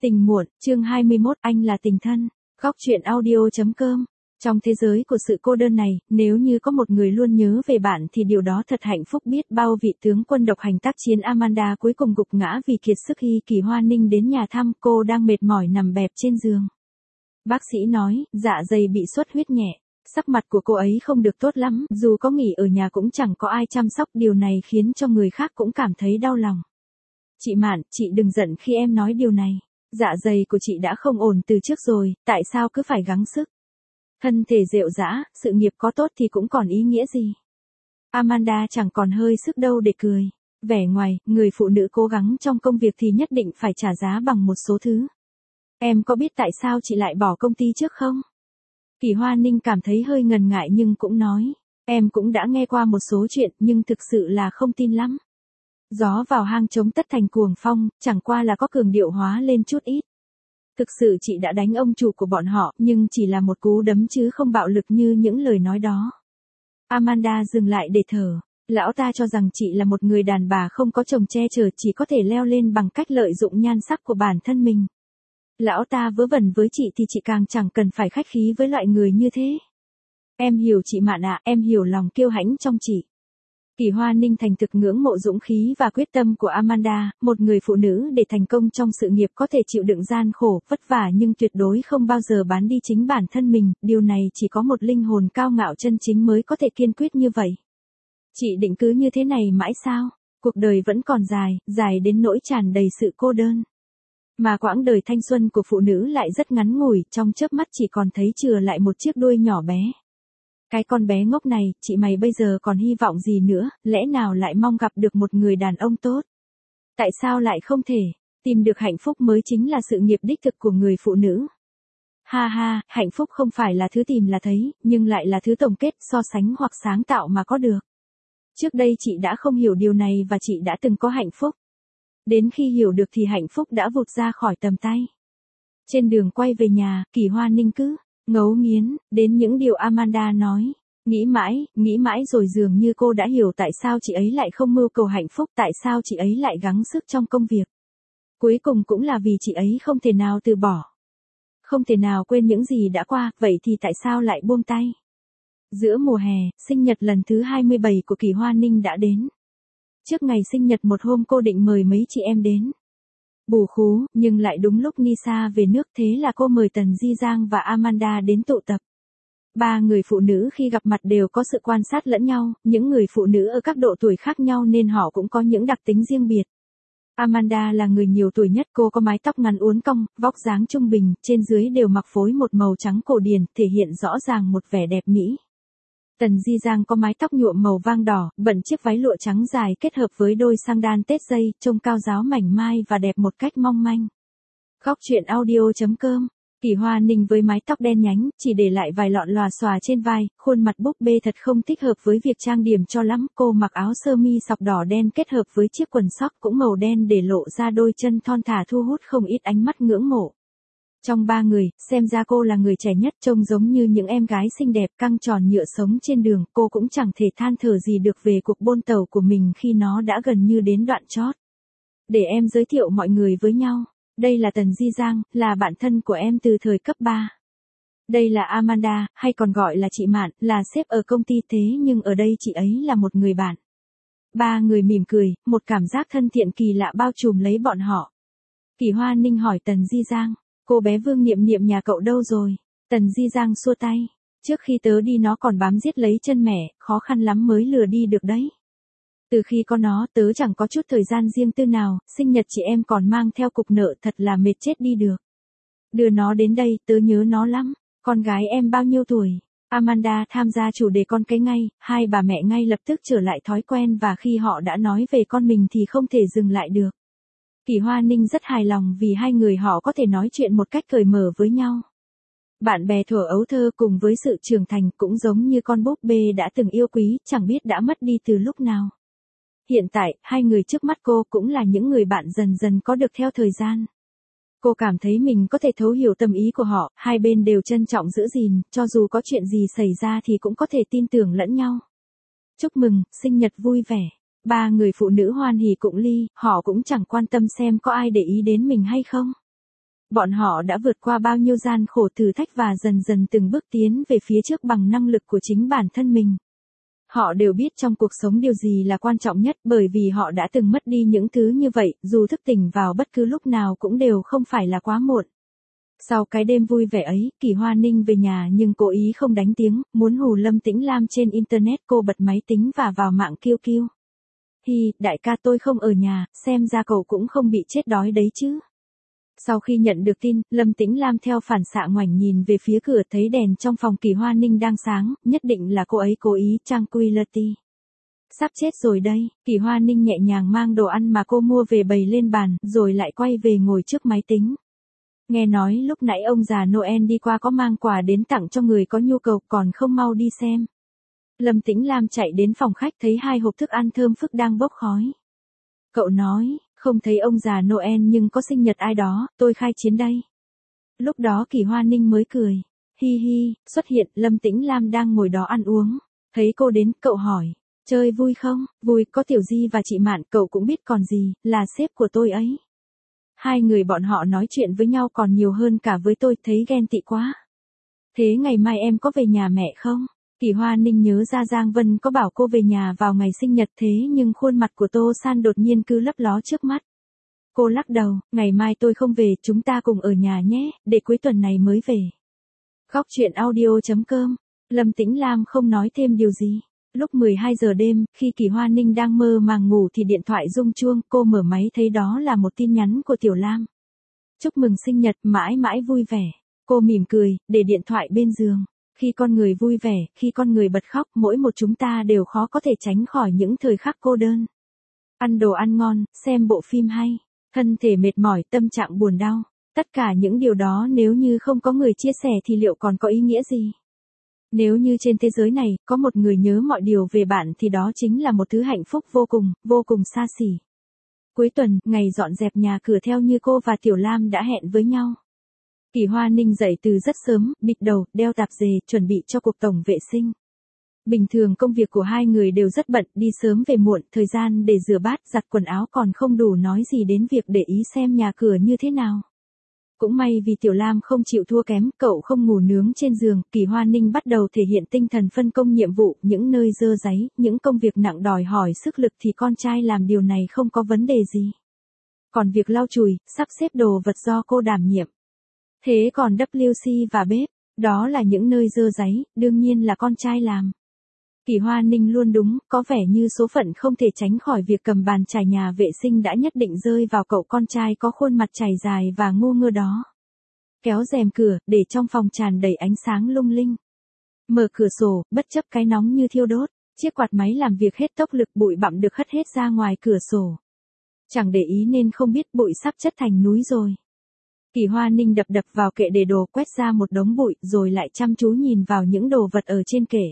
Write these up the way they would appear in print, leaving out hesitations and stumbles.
Tình muộn, chương 21, anh là tình thân. Góc truyện audio.com. Trong thế giới của sự cô đơn này, nếu như có một người luôn nhớ về bạn thì điều đó thật hạnh phúc biết bao. Vị tướng quân độc hành tác chiến Amanda cuối cùng gục ngã vì kiệt sức khi Kỳ Hoa Ninh đến nhà thăm, cô đang mệt mỏi nằm bẹp trên giường. Bác sĩ nói, dạ dày bị xuất huyết nhẹ. Sắc mặt của cô ấy không được tốt lắm, dù có nghỉ ở nhà cũng chẳng có ai chăm sóc, điều này khiến cho người khác cũng cảm thấy đau lòng. Chị Mạn, chị đừng giận khi em nói điều này. Dạ dày của chị đã không ổn từ trước rồi, tại sao cứ phải gắng sức? Thân thể rệu rã, sự nghiệp có tốt thì cũng còn ý nghĩa gì? Amanda chẳng còn hơi sức đâu để cười. Vẻ ngoài, người phụ nữ cố gắng trong công việc thì nhất định phải trả giá bằng một số thứ. Em có biết tại sao chị lại bỏ công ty trước không? Kỳ Hoa Ninh cảm thấy hơi ngần ngại nhưng cũng nói. Em cũng đã nghe qua một số chuyện nhưng thực sự là không tin lắm. Gió vào hang chống tất thành cuồng phong, chẳng qua là có cường điệu hóa lên chút ít. Thực sự chị đã đánh ông chủ của bọn họ, nhưng chỉ là một cú đấm chứ không bạo lực như những lời nói đó. Amanda dừng lại để thở. Lão ta cho rằng chị là một người đàn bà không có chồng che chở, chỉ có thể leo lên bằng cách lợi dụng nhan sắc của bản thân mình. Lão ta vớ vẩn với chị thì chị càng chẳng cần phải khách khí với loại người như thế. Em hiểu chị Mạn ạ, em hiểu lòng kiêu hãnh trong chị. Kỳ Hoa Ninh thành thực ngưỡng mộ dũng khí và quyết tâm của Amanda, một người phụ nữ để thành công trong sự nghiệp có thể chịu đựng gian khổ, vất vả nhưng tuyệt đối không bao giờ bán đi chính bản thân mình, điều này chỉ có một linh hồn cao ngạo chân chính mới có thể kiên quyết như vậy. Chị định cứ như thế này mãi sao? Cuộc đời vẫn còn dài, dài đến nỗi tràn đầy sự cô đơn. Mà quãng đời thanh xuân của phụ nữ lại rất ngắn ngủi, trong chớp mắt chỉ còn thấy chừa lại một chiếc đuôi nhỏ bé. Cái con bé ngốc này, chị mày bây giờ còn hy vọng gì nữa, lẽ nào lại mong gặp được một người đàn ông tốt? Tại sao lại không thể? Tìm được hạnh phúc mới chính là sự nghiệp đích thực của người phụ nữ. Ha ha, hạnh phúc không phải là thứ tìm là thấy, nhưng lại là thứ tổng kết, so sánh hoặc sáng tạo mà có được. Trước đây chị đã không hiểu điều này và chị đã từng có hạnh phúc. Đến khi hiểu được thì hạnh phúc đã vụt ra khỏi tầm tay. Trên đường quay về nhà, Kỳ Hoa Ninh cứ ngấu nghiến đến những điều Amanda nói. Nghĩ mãi rồi dường như cô đã hiểu tại sao chị ấy lại không mưu cầu hạnh phúc, tại sao chị ấy lại gắng sức trong công việc. Cuối cùng cũng là vì chị ấy không thể nào từ bỏ. Không thể nào quên những gì đã qua, vậy thì tại sao lại buông tay? Giữa mùa hè, sinh nhật lần thứ 27 của Kỳ Hoa Ninh đã đến. Trước ngày sinh nhật một hôm cô định mời mấy chị em đến. Bù khú, nhưng lại đúng lúc Nisa về nước, thế là cô mời Tần Di Giang và Amanda đến tụ tập. Ba người phụ nữ khi gặp mặt đều có sự quan sát lẫn nhau, những người phụ nữ ở các độ tuổi khác nhau nên họ cũng có những đặc tính riêng biệt. Amanda là người nhiều tuổi nhất, cô có mái tóc ngắn uốn cong, vóc dáng trung bình, trên dưới đều mặc phối một màu trắng cổ điển, thể hiện rõ ràng một vẻ đẹp mỹ. Tần Di Giang có mái tóc nhuộm màu vang đỏ, bận chiếc váy lụa trắng dài kết hợp với đôi sandal tết dây, trông cao ráo mảnh mai và đẹp một cách mong manh. Góc truyện audio.com. Kỳ Hoa Ninh với mái tóc đen nhánh, chỉ để lại vài lọn lòa xòa trên vai, khuôn mặt búp bê thật không thích hợp với việc trang điểm cho lắm. Cô mặc áo sơ mi sọc đỏ đen kết hợp với chiếc quần sóc cũng màu đen để lộ ra đôi chân thon thả thu hút không ít ánh mắt ngưỡng mộ. Trong ba người, xem ra cô là người trẻ nhất, trông giống như những em gái xinh đẹp căng tròn nhựa sống trên đường, cô cũng chẳng thể than thở gì được về cuộc bôn tàu của mình khi nó đã gần như đến đoạn chót. Để em giới thiệu mọi người với nhau. Đây là Tần Di Giang, là bạn thân của em từ thời cấp 3. Đây là Amanda, hay còn gọi là chị Mạn, là sếp ở công ty, thế nhưng ở đây chị ấy là một người bạn. Ba người mỉm cười, một cảm giác thân thiện kỳ lạ bao trùm lấy bọn họ. Kỳ Hoa Ninh hỏi Tần Di Giang, cô bé Vương Niệm Niệm nhà cậu đâu rồi? Tần Di Giang xua tay, trước khi tớ đi nó còn bám giết lấy chân mẹ, khó khăn lắm mới lừa đi được đấy. Từ khi có nó, tớ chẳng có chút thời gian riêng tư nào, sinh nhật chị em còn mang theo cục nợ, thật là mệt chết đi được. Đưa nó đến đây, tớ nhớ nó lắm. Con gái em bao nhiêu tuổi? Amanda tham gia chủ đề con cái ngay, hai bà mẹ ngay lập tức trở lại thói quen và khi họ đã nói về con mình thì không thể dừng lại được. Kỳ Hoa Ninh rất hài lòng vì hai người họ có thể nói chuyện một cách cởi mở với nhau. Bạn bè thuở ấu thơ cùng với sự trưởng thành cũng giống như con búp bê đã từng yêu quý, chẳng biết đã mất đi từ lúc nào. Hiện tại, hai người trước mắt cô cũng là những người bạn dần dần có được theo thời gian. Cô cảm thấy mình có thể thấu hiểu tâm ý của họ, hai bên đều trân trọng giữ gìn, cho dù có chuyện gì xảy ra thì cũng có thể tin tưởng lẫn nhau. Chúc mừng, sinh nhật vui vẻ. Ba người phụ nữ hoan hỉ cụng ly, họ cũng chẳng quan tâm xem có ai để ý đến mình hay không. Bọn họ đã vượt qua bao nhiêu gian khổ thử thách và dần dần từng bước tiến về phía trước bằng năng lực của chính bản thân mình. Họ đều biết trong cuộc sống điều gì là quan trọng nhất, bởi vì họ đã từng mất đi những thứ như vậy, dù thức tỉnh vào bất cứ lúc nào cũng đều không phải là quá muộn. Sau cái đêm vui vẻ ấy, Kỳ Hoa Ninh về nhà nhưng cố ý không đánh tiếng, muốn hù Lâm Tĩnh Lam trên internet. Cô bật máy tính và vào mạng QQ. Hi, đại ca tôi không ở nhà, xem ra cậu cũng không bị chết đói đấy chứ. Sau khi nhận được tin, Lâm Tĩnh Lam theo phản xạ ngoảnh nhìn về phía cửa, thấy đèn trong phòng Kỳ Hoa Ninh đang sáng, nhất định là cô ấy cố ý. Tranquility. Sắp chết rồi đây. Kỳ Hoa Ninh nhẹ nhàng mang đồ ăn mà cô mua về bày lên bàn, rồi lại quay về ngồi trước máy tính. Nghe nói lúc nãy ông già Noel đi qua có mang quà đến tặng cho người có nhu cầu, còn không mau đi xem. Lâm Tĩnh Lam chạy đến phòng khách thấy 2 hộp thức ăn thơm phức đang bốc khói. Cậu nói, không thấy ông già Noel nhưng có sinh nhật ai đó, tôi khai chiến đây. Lúc đó Kỳ Hoa Ninh mới cười. Hi hi, xuất hiện. Lâm Tĩnh Lam đang ngồi đó ăn uống. Thấy cô đến, cậu hỏi. Chơi vui không? Vui, có Tiểu Di và chị Mạn, cậu cũng biết còn gì, là sếp của tôi ấy. 2 người bọn họ nói chuyện với nhau còn nhiều hơn cả với tôi, thấy ghen tị quá. Thế ngày mai em có về nhà mẹ không? Kỳ Hoa Ninh nhớ ra Giang Vân có bảo cô về nhà vào ngày sinh nhật, thế nhưng khuôn mặt của Tô San đột nhiên cứ lấp ló trước mắt. Cô lắc đầu, ngày mai tôi không về, chúng ta cùng ở nhà nhé, để cuối tuần này mới về. Góc truyện audio.com. Lâm Tĩnh Lam không nói thêm điều gì. Lúc 12 giờ đêm, khi Kỳ Hoa Ninh đang mơ màng ngủ thì điện thoại rung chuông, cô mở máy thấy đó là một tin nhắn của Tiểu Lam. Chúc mừng sinh nhật, mãi mãi vui vẻ. Cô mỉm cười, để điện thoại bên giường. Khi con người vui vẻ, khi con người bật khóc, mỗi một chúng ta đều khó có thể tránh khỏi những thời khắc cô đơn. Ăn đồ ăn ngon, xem bộ phim hay, thân thể mệt mỏi, tâm trạng buồn đau. Tất cả những điều đó nếu như không có người chia sẻ thì liệu còn có ý nghĩa gì? Nếu như trên thế giới này, có một người nhớ mọi điều về bạn thì đó chính là một thứ hạnh phúc vô cùng xa xỉ. Cuối tuần, ngày dọn dẹp nhà cửa theo như cô và Tiểu Lam đã hẹn với nhau. Kỳ Hoa Ninh dậy từ rất sớm, bịt đầu, đeo tạp dề, chuẩn bị cho cuộc tổng vệ sinh. Bình thường công việc của 2 người đều rất bận, đi sớm về muộn, thời gian để rửa bát, giặt quần áo còn không đủ nói gì đến việc để ý xem nhà cửa như thế nào. Cũng may vì Tiểu Lam không chịu thua kém, cậu không ngủ nướng trên giường, Kỳ Hoa Ninh bắt đầu thể hiện tinh thần phân công nhiệm vụ, những nơi dơ dáy, những công việc nặng đòi hỏi sức lực thì con trai làm điều này không có vấn đề gì. Còn việc lau chùi, sắp xếp đồ vật do cô đảm nhiệm. Thế còn WC và bếp, đó là những nơi dơ dáy, đương nhiên là con trai làm. Kỳ Hoa Ninh luôn đúng, có vẻ như số phận không thể tránh khỏi việc cầm bàn chải nhà vệ sinh đã nhất định rơi vào cậu con trai có khuôn mặt chảy dài và ngu ngơ đó. Kéo rèm cửa, để trong phòng tràn đầy ánh sáng lung linh. Mở cửa sổ, bất chấp cái nóng như thiêu đốt, chiếc quạt máy làm việc hết tốc lực, bụi bặm được hất hết ra ngoài cửa sổ. Chẳng để ý nên không biết bụi sắp chất thành núi rồi. Kỳ Hoa Ninh đập vào kệ để đồ, quét ra một đống bụi, rồi lại chăm chú nhìn vào những đồ vật ở trên kệ.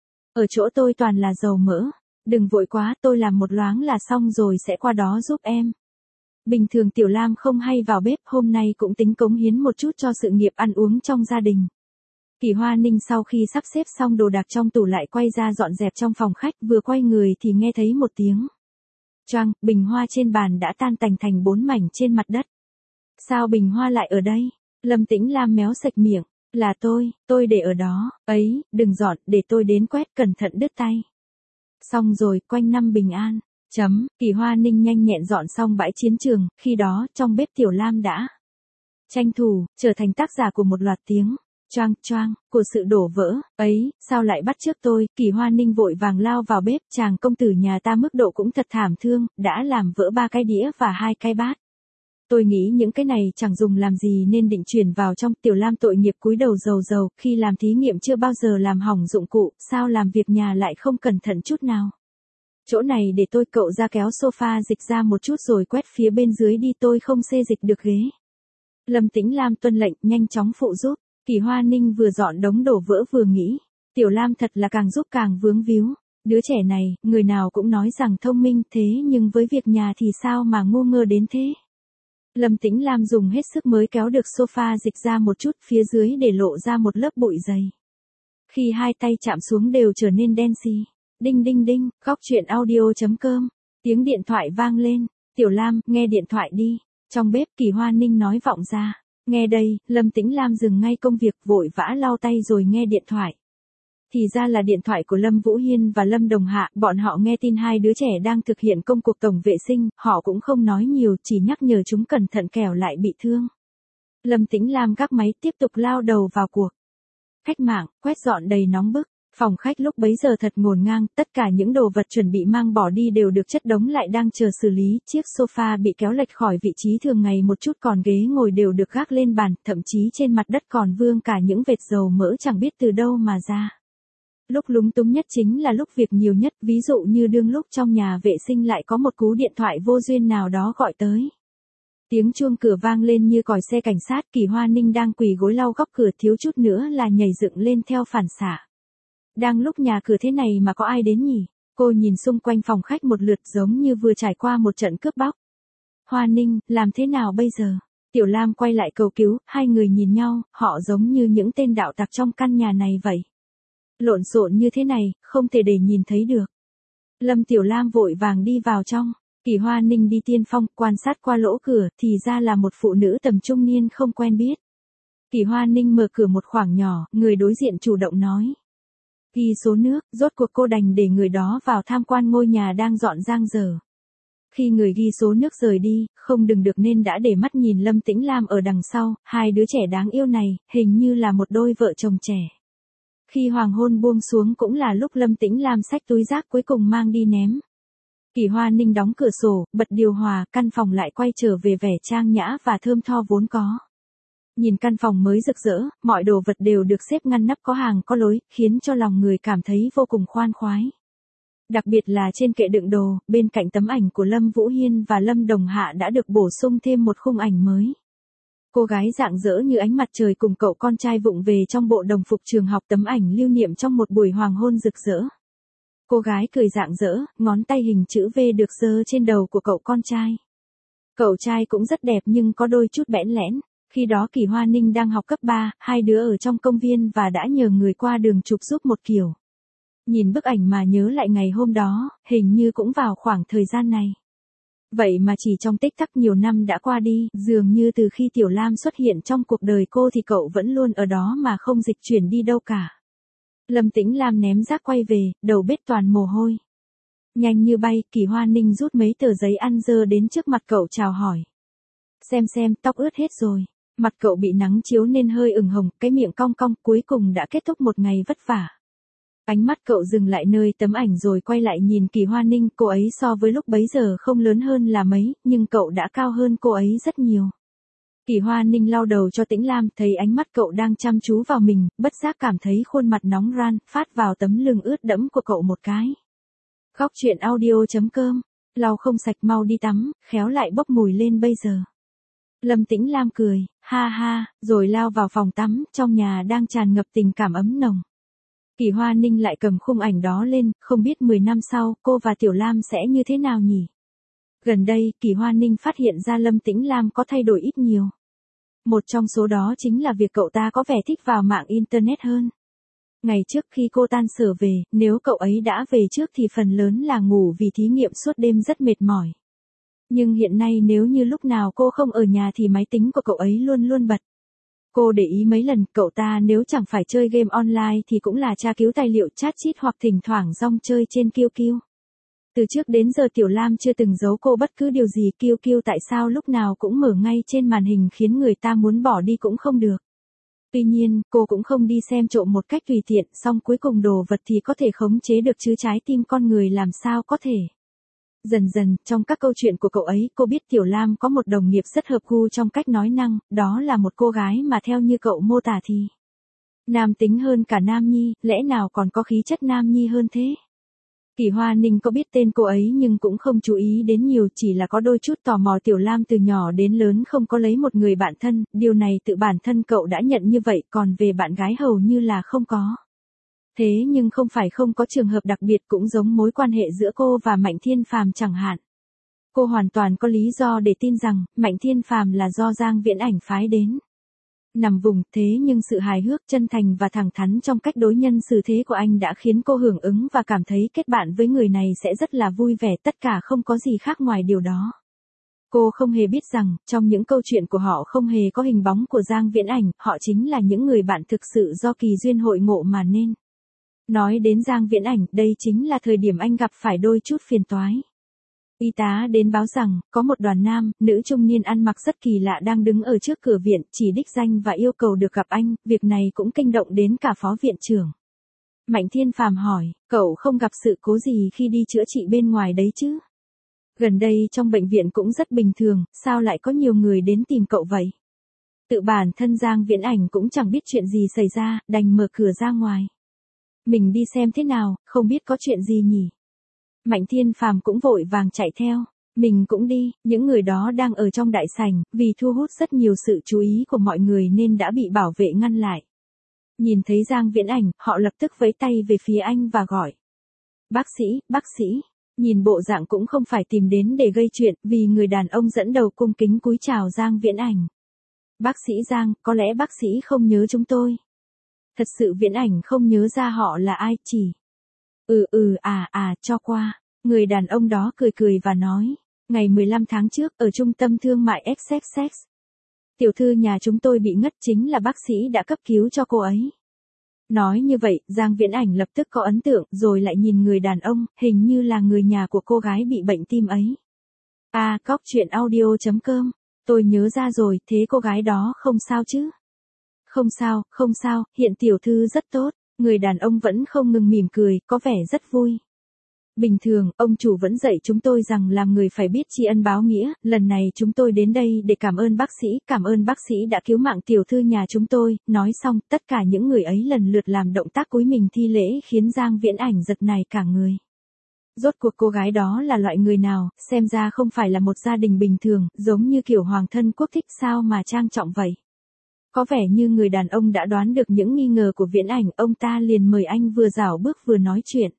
Ở chỗ tôi toàn là dầu mỡ. Đừng vội quá, tôi làm một loáng là xong rồi sẽ qua đó giúp em. Bình thường Tiểu Lam không hay vào bếp, hôm nay cũng tính cống hiến một chút cho sự nghiệp ăn uống trong gia đình. Kỳ Hoa Ninh sau khi sắp xếp xong đồ đạc trong tủ lại quay ra dọn dẹp trong phòng khách, vừa quay người thì nghe thấy một tiếng choang, bình hoa trên bàn đã tan tành thành 4 mảnh trên mặt đất. Sao bình hoa lại ở đây? Lâm Tĩnh Lam méo sạch miệng. Là tôi để ở đó, ấy, đừng dọn, để tôi đến quét, cẩn thận đứt tay. Xong rồi, quanh năm bình an. Kỳ Hoa Ninh nhanh nhẹn dọn xong bãi chiến trường, khi đó, trong bếp Tiểu Lam đã tranh thủ, trở thành tác giả của một loạt tiếng choang, của sự đổ vỡ. Ấy, sao lại bắt chước tôi? Kỳ Hoa Ninh vội vàng lao vào bếp, chàng công tử nhà ta mức độ cũng thật thảm thương, đã làm vỡ 3 cái đĩa và 2 cái bát. Tôi nghĩ những cái này chẳng dùng làm gì nên định chuyển vào trong. Tiểu Lam tội nghiệp cúi đầu rầu, khi làm thí nghiệm chưa bao giờ làm hỏng dụng cụ, sao làm việc nhà lại không cẩn thận chút nào. Chỗ này để tôi, cậu ra kéo sofa dịch ra một chút rồi quét phía bên dưới đi, tôi không xê dịch được ghế. Lâm Tĩnh Lam tuân lệnh, nhanh chóng phụ giúp. Kỳ Hoa Ninh vừa dọn đống đổ vỡ vừa nghĩ, Tiểu Lam thật là càng giúp càng vướng víu. Đứa trẻ này, người nào cũng nói rằng thông minh, thế nhưng với việc nhà thì sao mà ngu ngơ đến thế. Lâm Tĩnh Lam dùng hết sức mới kéo được sofa dịch ra một chút, phía dưới để lộ ra một lớp bụi dày. Khi 2 tay chạm xuống đều trở nên đen xì. Đinh đinh đinh, góc truyện audio.com. Tiếng điện thoại vang lên. Tiểu Lam, nghe điện thoại đi. Trong bếp Kỳ Hoa Ninh nói vọng ra. Nghe đây, Lâm Tĩnh Lam dừng ngay công việc vội vã lau tay rồi nghe điện thoại. Thì ra là điện thoại của Lâm Vũ Hiên và Lâm Đồng Hạ, bọn họ nghe tin hai đứa trẻ đang thực hiện công cuộc tổng vệ sinh, họ cũng không nói nhiều, chỉ nhắc nhở chúng cẩn thận kẻo lại bị thương. Lâm Tĩnh Lam gác máy tiếp tục lao đầu vào cuộc. Khách mạng, quét dọn đầy nóng bức. Phòng khách lúc bấy giờ thật ngổn ngang, tất cả những đồ vật chuẩn bị mang bỏ đi đều được chất đống lại đang chờ xử lý, chiếc sofa bị kéo lệch khỏi vị trí thường ngày một chút, còn ghế ngồi đều được gác lên bàn, thậm chí trên mặt đất còn vương cả những vệt dầu mỡ chẳng biết từ đâu mà ra. Lúc lúng túng nhất chính là lúc việc nhiều nhất, ví dụ như đương lúc trong nhà vệ sinh lại có một cú điện thoại vô duyên nào đó gọi tới. Tiếng chuông cửa vang lên như còi xe cảnh sát, Kỳ Hoa Ninh đang quỳ gối lau góc cửa thiếu chút nữa là nhảy dựng lên theo phản xạ. Đang lúc nhà cửa thế này mà có ai đến nhỉ? Cô nhìn xung quanh phòng khách một lượt giống như vừa trải qua một trận cướp bóc. Hoa Ninh, làm thế nào bây giờ? Tiểu Lam quay lại cầu cứu, hai người nhìn nhau, họ giống như những tên đạo tặc trong căn nhà này vậy. Lộn xộn như thế này, không thể để nhìn thấy được. Lâm Tiểu Lam vội vàng đi vào trong. Kỳ Hoa Ninh đi tiên phong, quan sát qua lỗ cửa, thì ra là một phụ nữ tầm trung niên không quen biết. Kỳ Hoa Ninh mở cửa một khoảng nhỏ, người đối diện chủ động nói. Ghi số nước, rốt cuộc cô đành để người đó vào tham quan ngôi nhà đang dọn dang dở. Khi người ghi số nước rời đi, không đừng được nên đã để mắt nhìn Lâm Tĩnh Lam ở đằng sau, hai đứa trẻ đáng yêu này, hình như là một đôi vợ chồng trẻ. Khi hoàng hôn buông xuống cũng là lúc Lâm Tĩnh Lam xách túi rác cuối cùng mang đi ném. Kỳ Hoa Ninh đóng cửa sổ, bật điều hòa, căn phòng lại quay trở về vẻ trang nhã và thơm tho vốn có. Nhìn căn phòng mới rực rỡ, mọi đồ vật đều được xếp ngăn nắp có hàng có lối, khiến cho lòng người cảm thấy vô cùng khoan khoái. Đặc biệt là trên kệ đựng đồ, bên cạnh tấm ảnh của Lâm Vũ Hiên và Lâm Đồng Hạ đã được bổ sung thêm một khung ảnh mới. Cô gái rạng rỡ như ánh mặt trời cùng cậu con trai vụng về trong bộ đồng phục trường học, tấm ảnh lưu niệm trong một buổi hoàng hôn rực rỡ. Cô gái cười rạng rỡ, ngón tay hình chữ V được giơ trên đầu của cậu con trai. Cậu trai cũng rất đẹp nhưng có đôi chút bẽn lẽn. Khi đó Kỳ Hoa Ninh đang học cấp 3, hai đứa ở trong công viên và đã nhờ người qua đường chụp giúp một kiểu. Nhìn bức ảnh mà nhớ lại ngày hôm đó, hình như cũng vào khoảng thời gian này. Vậy mà chỉ trong tích tắc nhiều năm đã qua đi, dường như từ khi Tiểu Lam xuất hiện trong cuộc đời cô thì cậu vẫn luôn ở đó mà không dịch chuyển đi đâu cả. Lâm Tĩnh Lam ném rác quay về, đầu bếp toàn mồ hôi. Nhanh như bay, Kỳ Hoa Ninh rút mấy tờ giấy ăn dơ đến trước mặt cậu chào hỏi. Xem, tóc ướt hết rồi. Mặt cậu bị nắng chiếu nên hơi ửng hồng, cái miệng cong cong, cuối cùng đã kết thúc một ngày vất vả. Ánh mắt cậu dừng lại nơi tấm ảnh rồi quay lại nhìn Kỳ Hoa Ninh, cô ấy so với lúc bấy giờ không lớn hơn là mấy, nhưng cậu đã cao hơn cô ấy rất nhiều. Kỳ Hoa Ninh lau đầu cho Tĩnh Lam, thấy ánh mắt cậu đang chăm chú vào mình, bất giác cảm thấy khuôn mặt nóng ran, phát vào tấm lưng ướt đẫm của cậu một cái. Góc truyện audio.com, lau không sạch mau đi tắm, khéo lại bốc mùi lên bây giờ. Lâm Tĩnh Lam cười, ha ha, rồi lao vào phòng tắm, trong nhà đang tràn ngập tình cảm ấm nồng. Kỳ Hoa Ninh lại cầm khung ảnh đó lên, không biết 10 năm sau, cô và Tiểu Lam sẽ như thế nào nhỉ? Gần đây, Kỳ Hoa Ninh phát hiện ra Lâm Tĩnh Lam có thay đổi ít nhiều. Một trong số đó chính là việc cậu ta có vẻ thích vào mạng Internet hơn. Ngày trước khi cô tan sở về, nếu cậu ấy đã về trước thì phần lớn là ngủ vì thí nghiệm suốt đêm rất mệt mỏi. Nhưng hiện nay nếu như lúc nào cô không ở nhà thì máy tính của cậu ấy luôn luôn bật. Cô để ý mấy lần, cậu ta nếu chẳng phải chơi game online thì cũng là tra cứu tài liệu chat chít hoặc thỉnh thoảng rong chơi trên QQ. Từ trước đến giờ Tiểu Lam chưa từng giấu cô bất cứ điều gì, QQ tại sao lúc nào cũng mở ngay trên màn hình khiến người ta muốn bỏ đi cũng không được. Tuy nhiên, cô cũng không đi xem trộm một cách tùy tiện, song cuối cùng đồ vật thì có thể khống chế được chứ trái tim con người làm sao có thể. Dần dần, trong các câu chuyện của cậu ấy, cô biết Tiểu Lam có một đồng nghiệp rất hợp gu trong cách nói năng, đó là một cô gái mà theo như cậu mô tả thì nam tính hơn cả nam nhi, lẽ nào còn có khí chất nam nhi hơn thế? Kỳ Hoa Ninh có biết tên cô ấy nhưng cũng không chú ý đến nhiều, chỉ là có đôi chút tò mò Tiểu Lam từ nhỏ đến lớn không có lấy một người bạn thân, điều này tự bản thân cậu đã nhận như vậy, còn về bạn gái hầu như là không có. Thế nhưng không phải không có trường hợp đặc biệt, cũng giống mối quan hệ giữa cô và Mạnh Thiên Phàm chẳng hạn. Cô hoàn toàn có lý do để tin rằng, Mạnh Thiên Phàm là do Giang Viễn Ảnh phái đến. Nằm vùng, thế nhưng sự hài hước, chân thành và thẳng thắn trong cách đối nhân xử thế của anh đã khiến cô hưởng ứng và cảm thấy kết bạn với người này sẽ rất là vui vẻ, tất cả không có gì khác ngoài điều đó. Cô không hề biết rằng, trong những câu chuyện của họ không hề có hình bóng của Giang Viễn Ảnh, họ chính là những người bạn thực sự do kỳ duyên hội ngộ mà nên. Nói đến Giang Viễn Ảnh, đây chính là thời điểm anh gặp phải đôi chút phiền toái. Y tá đến báo rằng, có một đoàn nam, nữ trung niên ăn mặc rất kỳ lạ đang đứng ở trước cửa viện, chỉ đích danh và yêu cầu được gặp anh, việc này cũng kinh động đến cả phó viện trưởng. Mạnh Thiên Phàm hỏi, cậu không gặp sự cố gì khi đi chữa trị bên ngoài đấy chứ? Gần đây trong bệnh viện cũng rất bình thường, sao lại có nhiều người đến tìm cậu vậy? Tự bản thân Giang Viễn Ảnh cũng chẳng biết chuyện gì xảy ra, đành mở cửa ra ngoài. Mình đi xem thế nào, không biết có chuyện gì nhỉ? Mạnh Thiên Phàm cũng vội vàng chạy theo. Mình cũng đi, những người đó đang ở trong đại sảnh, vì thu hút rất nhiều sự chú ý của mọi người nên đã bị bảo vệ ngăn lại. Nhìn thấy Giang Viễn Ảnh, họ lập tức vẫy tay về phía anh và gọi. Bác sĩ, nhìn bộ dạng cũng không phải tìm đến để gây chuyện, vì người đàn ông dẫn đầu cung kính cúi chào Giang Viễn Ảnh. Bác sĩ Giang, có lẽ bác sĩ không nhớ chúng tôi. Thật sự Viễn Ảnh không nhớ ra họ là ai, chỉ. Cho qua. Người đàn ông đó cười và nói. Ngày 15 tháng trước, ở trung tâm thương mại XXX. Tiểu thư nhà chúng tôi bị ngất, chính là bác sĩ đã cấp cứu cho cô ấy. Nói như vậy, Giang Viễn Ảnh lập tức có ấn tượng, rồi lại nhìn người đàn ông, hình như là người nhà của cô gái bị bệnh tim ấy. Cóc truyện audio.com. Tôi nhớ ra rồi, thế cô gái đó không sao chứ? Không sao, hiện tiểu thư rất tốt. Người đàn ông vẫn không ngừng mỉm cười, có vẻ rất vui. Bình thường, ông chủ vẫn dạy chúng tôi rằng làm người phải biết tri ân báo nghĩa, lần này chúng tôi đến đây để cảm ơn bác sĩ đã cứu mạng tiểu thư nhà chúng tôi. Nói xong, tất cả những người ấy lần lượt làm động tác cúi mình thi lễ khiến Giang Viễn Ảnh giật nảy cả người. Rốt cuộc cô gái đó là loại người nào, xem ra không phải là một gia đình bình thường, giống như kiểu hoàng thân quốc thích sao mà trang trọng vậy. Có vẻ như người đàn ông đã đoán được những nghi ngờ của Viễn Ảnh, ông ta liền mời anh vừa rảo bước vừa nói chuyện.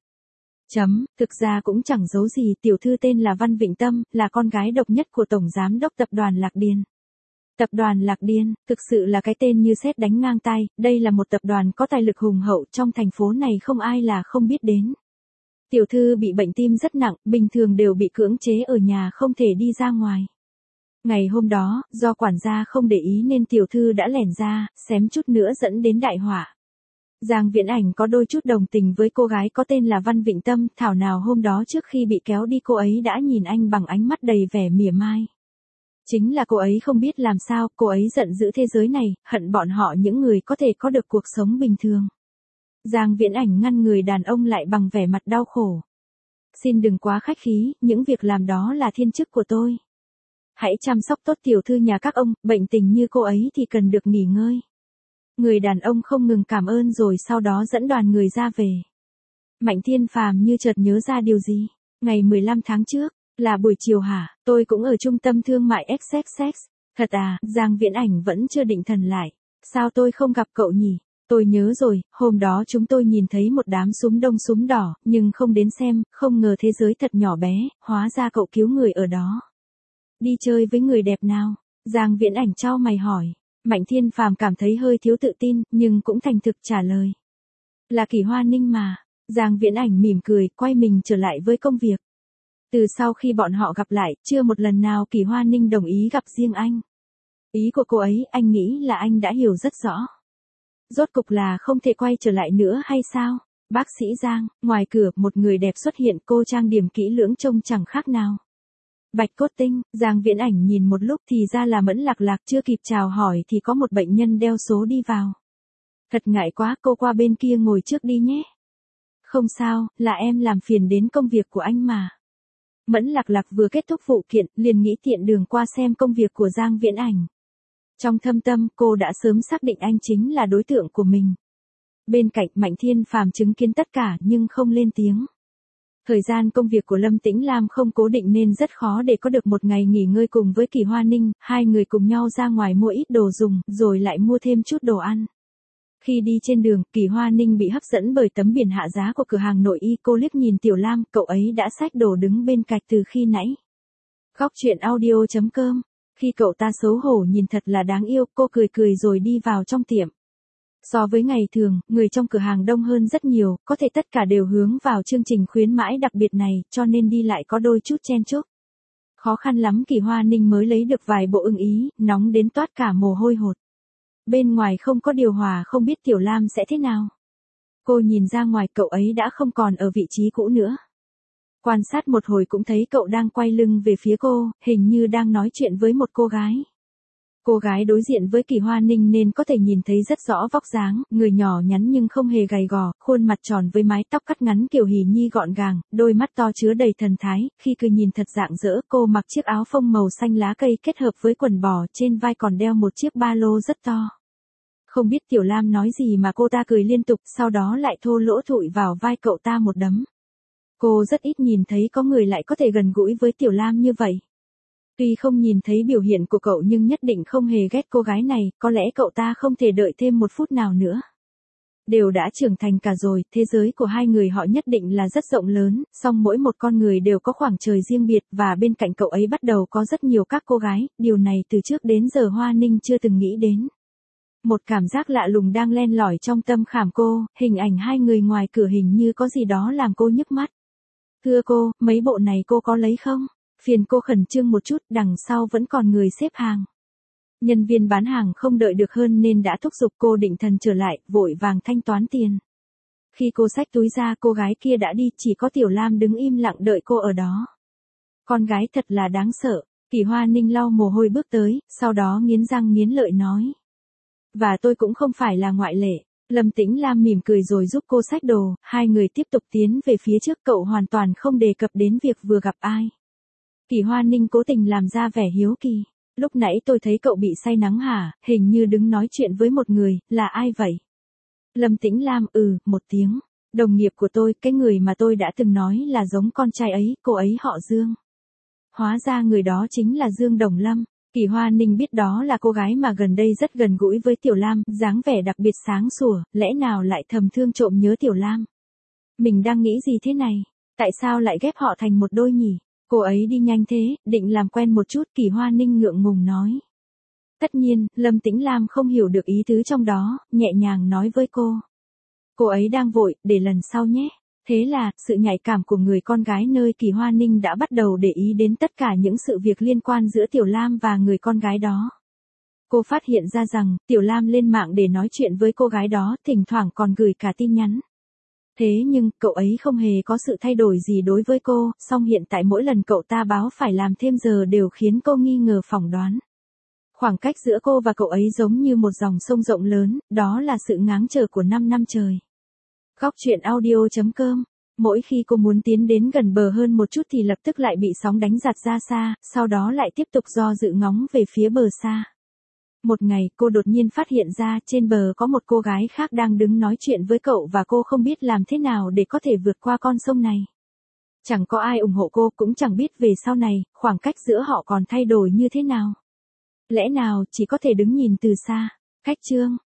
Thực ra cũng chẳng giấu gì, tiểu thư tên là Văn Vịnh Tâm, là con gái độc nhất của Tổng Giám đốc Tập đoàn Lạc Điền. Tập đoàn Lạc Điền, thực sự là cái tên như sét đánh ngang tai, đây là một tập đoàn có tài lực hùng hậu, trong thành phố này không ai là không biết đến. Tiểu thư bị bệnh tim rất nặng, bình thường đều bị cưỡng chế ở nhà không thể đi ra ngoài. Ngày hôm đó, do quản gia không để ý nên tiểu thư đã lẻn ra, xém chút nữa dẫn đến đại họa. Giang Viễn Ảnh có đôi chút đồng tình với cô gái có tên là Văn Vịnh Tâm, thảo nào hôm đó trước khi bị kéo đi cô ấy đã nhìn anh bằng ánh mắt đầy vẻ mỉa mai. Chính là cô ấy không biết làm sao, cô ấy giận dữ thế giới này, hận bọn họ những người có thể có được cuộc sống bình thường. Giang Viễn Ảnh ngăn người đàn ông lại bằng vẻ mặt đau khổ. Xin đừng quá khách khí, những việc làm đó là thiên chức của tôi. Hãy chăm sóc tốt tiểu thư nhà các ông, bệnh tình như cô ấy thì cần được nghỉ ngơi. Người đàn ông không ngừng cảm ơn rồi sau đó dẫn đoàn người ra về. Mạnh Thiên Phàm như chợt nhớ ra điều gì. Ngày 15 tháng trước, là buổi chiều hả, tôi cũng ở trung tâm thương mại XXX. Thật à, Giang Viễn Ảnh vẫn chưa định thần lại. Sao tôi không gặp cậu nhỉ? Tôi nhớ rồi, hôm đó chúng tôi nhìn thấy một đám súm đông súm đỏ, nhưng không đến xem, không ngờ thế giới thật nhỏ bé, hóa ra cậu cứu người ở đó. Đi chơi với người đẹp nào? Giang Viễn Ảnh chau mày hỏi. Mạnh Thiên Phàm cảm thấy hơi thiếu tự tin, nhưng cũng thành thực trả lời. Là Kỳ Hoa Ninh mà. Giang Viễn Ảnh mỉm cười, quay mình trở lại với công việc. Từ sau khi bọn họ gặp lại, chưa một lần nào Kỳ Hoa Ninh đồng ý gặp riêng anh. Ý của cô ấy, anh nghĩ là anh đã hiểu rất rõ. Rốt cục là không thể quay trở lại nữa hay sao? Bác sĩ Giang, ngoài cửa, một người đẹp xuất hiện, cô trang điểm kỹ lưỡng trông chẳng khác nào. Bạch Cốt Tinh, Giang Viễn Ảnh nhìn một lúc thì ra là Mẫn Lạc Lạc, chưa kịp chào hỏi thì có một bệnh nhân đeo số đi vào. Thật ngại quá, cô qua bên kia ngồi trước đi nhé. Không sao, là em làm phiền đến công việc của anh mà. Mẫn Lạc Lạc vừa kết thúc vụ kiện, liền nghĩ tiện đường qua xem công việc của Giang Viễn Ảnh. Trong thâm tâm, cô đã sớm xác định anh chính là đối tượng của mình. Bên cạnh, Mạnh Thiên Phàm chứng kiến tất cả nhưng không lên tiếng. Thời gian công việc của Lâm Tĩnh Lam không cố định nên rất khó để có được một ngày nghỉ ngơi cùng với Kỳ Hoa Ninh, hai người cùng nhau ra ngoài mua ít đồ dùng, rồi lại mua thêm chút đồ ăn. Khi đi trên đường, Kỳ Hoa Ninh bị hấp dẫn bởi tấm biển hạ giá của cửa hàng nội y, cô liếc nhìn Tiểu Lam, cậu ấy đã xách đồ đứng bên cạnh từ khi nãy. Góc truyện audio.com. Khi cậu ta xấu hổ nhìn thật là đáng yêu, cô cười rồi đi vào trong tiệm. So với ngày thường, người trong cửa hàng đông hơn rất nhiều, có thể tất cả đều hướng vào chương trình khuyến mãi đặc biệt này, cho nên đi lại có đôi chút chen chúc. Khó khăn lắm Kỳ Hoa Ninh mới lấy được vài bộ ưng ý, nóng đến toát cả mồ hôi hột. Bên ngoài không có điều hòa, không biết Tiểu Lam sẽ thế nào. Cô nhìn ra ngoài, cậu ấy đã không còn ở vị trí cũ nữa. Quan sát một hồi cũng thấy cậu đang quay lưng về phía cô, hình như đang nói chuyện với một cô gái. Cô gái đối diện với Kỳ Hoa Ninh nên có thể nhìn thấy rất rõ vóc dáng, người nhỏ nhắn nhưng không hề gầy gò, khuôn mặt tròn với mái tóc cắt ngắn kiểu hỉ nhi gọn gàng, đôi mắt to chứa đầy thần thái, khi cười nhìn thật rạng rỡ. Cô mặc chiếc áo phông màu xanh lá cây kết hợp với quần bò, trên vai còn đeo một chiếc ba lô rất to. Không biết Tiểu Lam nói gì mà cô ta cười liên tục, sau đó lại thô lỗ thụi vào vai cậu ta một đấm. Cô rất ít nhìn thấy có người lại có thể gần gũi với Tiểu Lam như vậy. Tuy không nhìn thấy biểu hiện của cậu nhưng nhất định không hề ghét cô gái này, có lẽ cậu ta không thể đợi thêm một phút nào nữa. Đều đã trưởng thành cả rồi, thế giới của hai người họ nhất định là rất rộng lớn, song mỗi một con người đều có khoảng trời riêng biệt và bên cạnh cậu ấy bắt đầu có rất nhiều các cô gái, điều này từ trước đến giờ Hoa Ninh chưa từng nghĩ đến. Một cảm giác lạ lùng đang len lỏi trong tâm khảm cô, hình ảnh hai người ngoài cửa hình như có gì đó làm cô nhức mắt. Thưa cô, mấy bộ này cô có lấy không? Phiền cô khẩn trương một chút, đằng sau vẫn còn người xếp hàng. Nhân viên bán hàng không đợi được hơn nên đã thúc giục cô định thần trở lại, vội vàng thanh toán tiền. Khi cô xách túi ra, cô gái kia đã đi, chỉ có Tiểu Lam đứng im lặng đợi cô ở đó. Con gái thật là đáng sợ. Kỳ Hoa Ninh lau mồ hôi bước tới, sau đó nghiến răng nghiến lợi nói. Và tôi cũng không phải là ngoại lệ. Lâm Tĩnh Lam mỉm cười rồi giúp cô xách đồ, hai người tiếp tục tiến về phía trước, cậu hoàn toàn không đề cập đến việc vừa gặp ai. Kỳ Hoa Ninh cố tình làm ra vẻ hiếu kỳ. Lúc nãy tôi thấy cậu bị say nắng hả, hình như đứng nói chuyện với một người, là ai vậy? Lâm Tĩnh Lam một tiếng. Đồng nghiệp của tôi, cái người mà tôi đã từng nói là giống con trai ấy, cô ấy họ Dương. Hóa ra người đó chính là Dương Đồng Lâm. Kỳ Hoa Ninh biết đó là cô gái mà gần đây rất gần gũi với Tiểu Lam, dáng vẻ đặc biệt sáng sủa, lẽ nào lại thầm thương trộm nhớ Tiểu Lam? Mình đang nghĩ gì thế này? Tại sao lại ghép họ thành một đôi nhỉ? Cô ấy đi nhanh thế, định làm quen một chút, Kỳ Hoa Ninh ngượng ngùng nói. Tất nhiên, Lâm Tĩnh Lam không hiểu được ý tứ trong đó, nhẹ nhàng nói với cô. Cô ấy đang vội, để lần sau nhé. Thế là, sự nhạy cảm của người con gái nơi Kỳ Hoa Ninh đã bắt đầu để ý đến tất cả những sự việc liên quan giữa Tiểu Lam và người con gái đó. Cô phát hiện ra rằng, Tiểu Lam lên mạng để nói chuyện với cô gái đó, thỉnh thoảng còn gửi cả tin nhắn. Thế nhưng, cậu ấy không hề có sự thay đổi gì đối với cô, song hiện tại mỗi lần cậu ta báo phải làm thêm giờ đều khiến cô nghi ngờ phỏng đoán. Khoảng cách giữa cô và cậu ấy giống như một dòng sông rộng lớn, đó là sự ngáng trở của 5 năm trời. Góc truyện audio.com. Mỗi khi cô muốn tiến đến gần bờ hơn một chút thì lập tức lại bị sóng đánh giạt ra xa, sau đó lại tiếp tục do dự ngóng về phía bờ xa. Một ngày, cô đột nhiên phát hiện ra trên bờ có một cô gái khác đang đứng nói chuyện với cậu và cô không biết làm thế nào để có thể vượt qua con sông này. Chẳng có ai ủng hộ cô, cũng chẳng biết về sau này, khoảng cách giữa họ còn thay đổi như thế nào. Lẽ nào chỉ có thể đứng nhìn từ xa. Cách chương